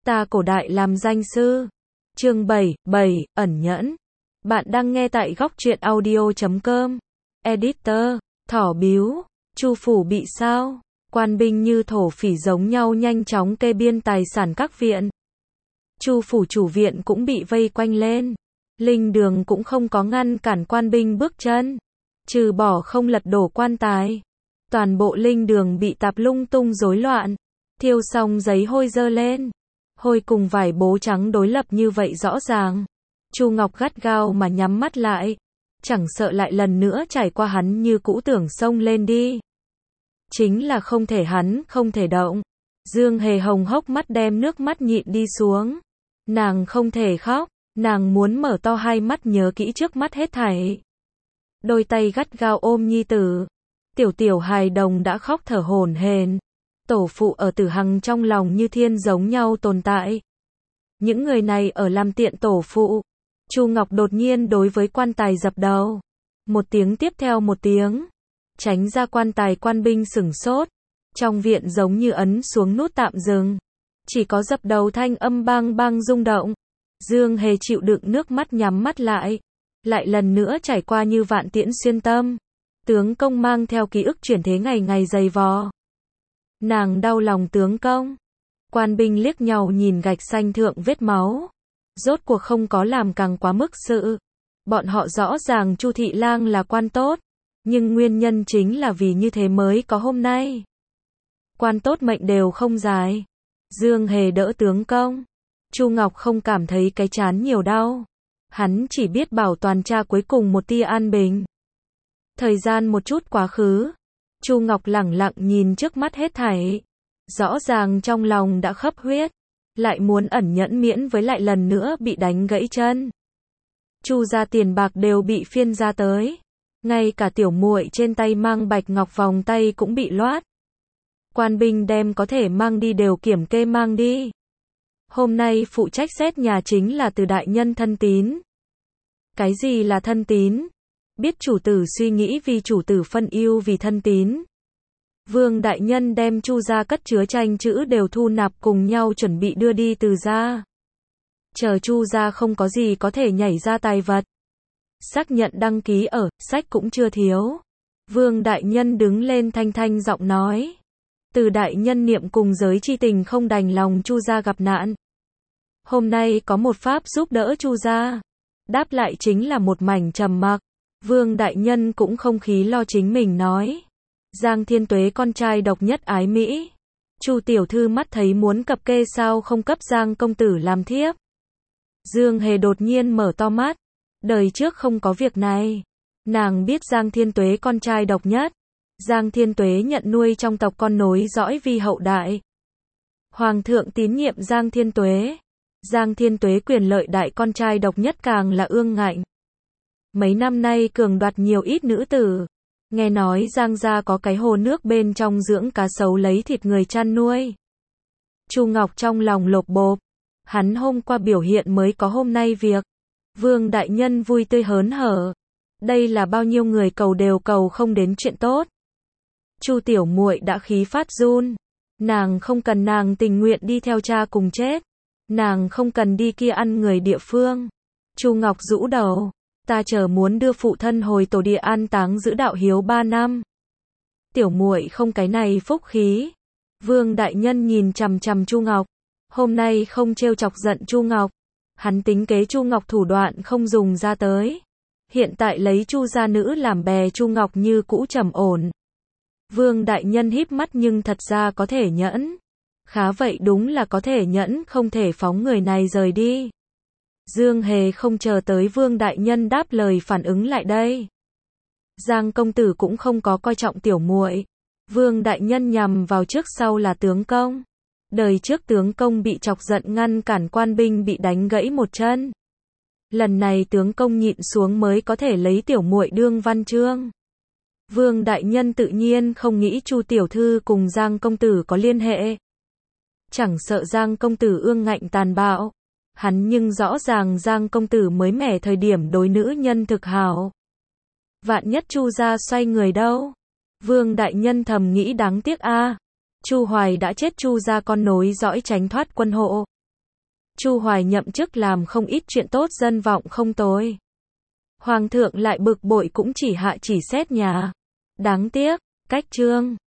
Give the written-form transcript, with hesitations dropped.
Ta cổ đại làm danh sư. Chương 7, ẩn nhẫn. Bạn đang nghe tại góc truyện audio.com. Editor, thỏ biếu, Chu phủ bị sao? Quan binh như thổ phỉ giống nhau nhanh chóng kê biên tài sản các viện. Chu phủ chủ viện cũng bị vây quanh lên. Linh đường cũng không có ngăn cản quan binh bước chân. Trừ bỏ không lật đổ quan tài. Toàn bộ linh đường bị tạp lung tung rối loạn. Thiêu xong giấy hôi dơ lên. Hôi cùng vải bố trắng đối lập như vậy rõ ràng. Chu Ngọc gắt gao mà nhắm mắt lại. Chẳng sợ lại lần nữa trải qua hắn như cũ tưởng xông lên đi. Chính là không thể hắn không thể động. Dương Hề hồng hốc mắt đem nước mắt nhịn đi xuống. Nàng không thể khóc. Nàng muốn mở to hai mắt nhớ kỹ trước mắt hết thảy. Đôi tay gắt gao ôm nhi tử. Tiểu hài đồng đã khóc thở hổn hển. Tổ phụ ở Tử Hằng trong lòng như thiên giống nhau tồn tại. Những người này ở làm tiện tổ phụ. Chu Ngọc đột nhiên đối với quan tài dập đầu. Một tiếng tiếp theo một tiếng. Tránh ra quan tài, quan binh sửng sốt. Trong viện giống như ấn xuống nút tạm dừng. Chỉ có dập đầu thanh âm bang bang rung động. Dương Hề chịu đựng nước mắt nhắm mắt lại. Lại lần nữa trải qua như vạn tiễn xuyên tâm. Tướng công mang theo ký ức chuyển thế ngày ngày dày vò. Nàng đau lòng tướng công. Quan binh liếc nhau nhìn gạch xanh thượng vết máu. Rốt cuộc không có làm càng quá mức sự. Bọn họ rõ ràng Chu thị lang là quan tốt. Nhưng nguyên nhân chính là vì như thế mới có hôm nay. Quan tốt mệnh đều không dài. Dương Hề đỡ tướng công. Chu Ngọc không cảm thấy cái chán nhiều đau. Hắn chỉ biết bảo toàn cha cuối cùng một tia an bình. Thời gian một chút quá khứ. Chu Ngọc lẳng lặng nhìn trước mắt hết thảy. Rõ ràng trong lòng đã khấp huyết. Lại muốn ẩn nhẫn miễn với lại lần nữa bị đánh gãy chân. Chu gia tiền bạc đều bị phiên ra tới. Ngay cả tiểu muội trên tay mang bạch ngọc vòng tay cũng bị loát. Quan binh đem có thể mang đi đều kiểm kê mang đi. Hôm nay phụ trách xét nhà chính là Từ đại nhân thân tín. Cái gì là thân tín? Biết chủ tử suy nghĩ vì chủ tử phân ưu vì thân tín. Vương đại nhân đem Chu gia cất chứa tranh chữ đều thu nạp cùng nhau chuẩn bị đưa đi Từ gia. Chờ Chu gia không có gì có thể nhảy ra tài vật. Xác nhận đăng ký ở, sách cũng chưa thiếu. Vương đại nhân đứng lên thanh thanh giọng nói. Từ đại nhân niệm cùng giới chi tình không đành lòng Chu gia gặp nạn. Hôm nay có một pháp giúp đỡ Chu gia. Đáp lại chính là một mảnh trầm mặc. Vương đại nhân cũng không khí lo chính mình nói. Giang Thiên Tuế con trai độc nhất ái Mỹ. Chu tiểu thư mắt thấy muốn cập kê sao không cấp Giang công tử làm thiếp. Dương Hề đột nhiên mở to mắt. Đời trước không có việc này. Nàng biết Giang Thiên Tuế con trai độc nhất. Giang Thiên Tuế nhận nuôi trong tộc con nối dõi vi hậu đại. Hoàng thượng tín nhiệm Giang Thiên Tuế. Giang Thiên Tuế quyền lợi đại con trai độc nhất càng là ương ngạnh. Mấy năm nay cường đoạt nhiều ít nữ tử. Nghe nói Giang gia có cái hồ nước bên trong dưỡng cá sấu lấy thịt người chăn nuôi. Chu Ngọc trong lòng lột bộp. Hắn hôm qua biểu hiện mới có hôm nay việc. Vương đại nhân vui tươi hớn hở. Đây là bao nhiêu người cầu đều cầu không đến chuyện tốt. Chu tiểu muội đã khí phát run. Nàng không cần, nàng tình nguyện đi theo cha cùng chết. Nàng không cần đi kia ăn người địa phương. Chu Ngọc rũ đầu. Ta chờ muốn đưa phụ thân hồi tổ địa an táng giữ đạo hiếu 3 năm. Tiểu muội không cái này phúc khí. Vương đại nhân nhìn chằm chằm Chu Ngọc. Hôm nay không trêu chọc giận Chu Ngọc. Hắn tính kế Chu Ngọc thủ đoạn không dùng ra tới. Hiện tại lấy Chu gia nữ làm bè, Chu Ngọc như cũ trầm ổn. Vương đại nhân híp mắt nhưng thật ra có thể nhẫn. Khá vậy đúng là có thể nhẫn, không thể phóng người này rời đi. Dương Hề không chờ tới Vương đại nhân đáp lời phản ứng lại đây. Giang công tử cũng không có coi trọng tiểu muội. Vương đại nhân nhằm vào trước sau là tướng công. Đời trước tướng công bị chọc giận ngăn cản quan binh bị đánh gãy một chân. Lần này tướng công nhịn xuống mới có thể lấy tiểu muội đương văn chương. Vương đại nhân tự nhiên không nghĩ Chu tiểu thư cùng Giang công tử có liên hệ. Chẳng sợ Giang công tử ương ngạnh tàn bạo. Hắn nhưng rõ ràng Giang công tử mới mẻ thời điểm đối nữ nhân thực hảo. Vạn nhất Chu gia xoay người đâu? Vương đại nhân thầm nghĩ đáng tiếc a. Chu Hoài đã chết, Chu gia con nối dõi tránh thoát quân hộ. Chu Hoài nhậm chức làm không ít chuyện tốt, dân vọng không tồi. Hoàng thượng lại bực bội cũng chỉ hạ chỉ xét nhà. Đáng tiếc, cách chương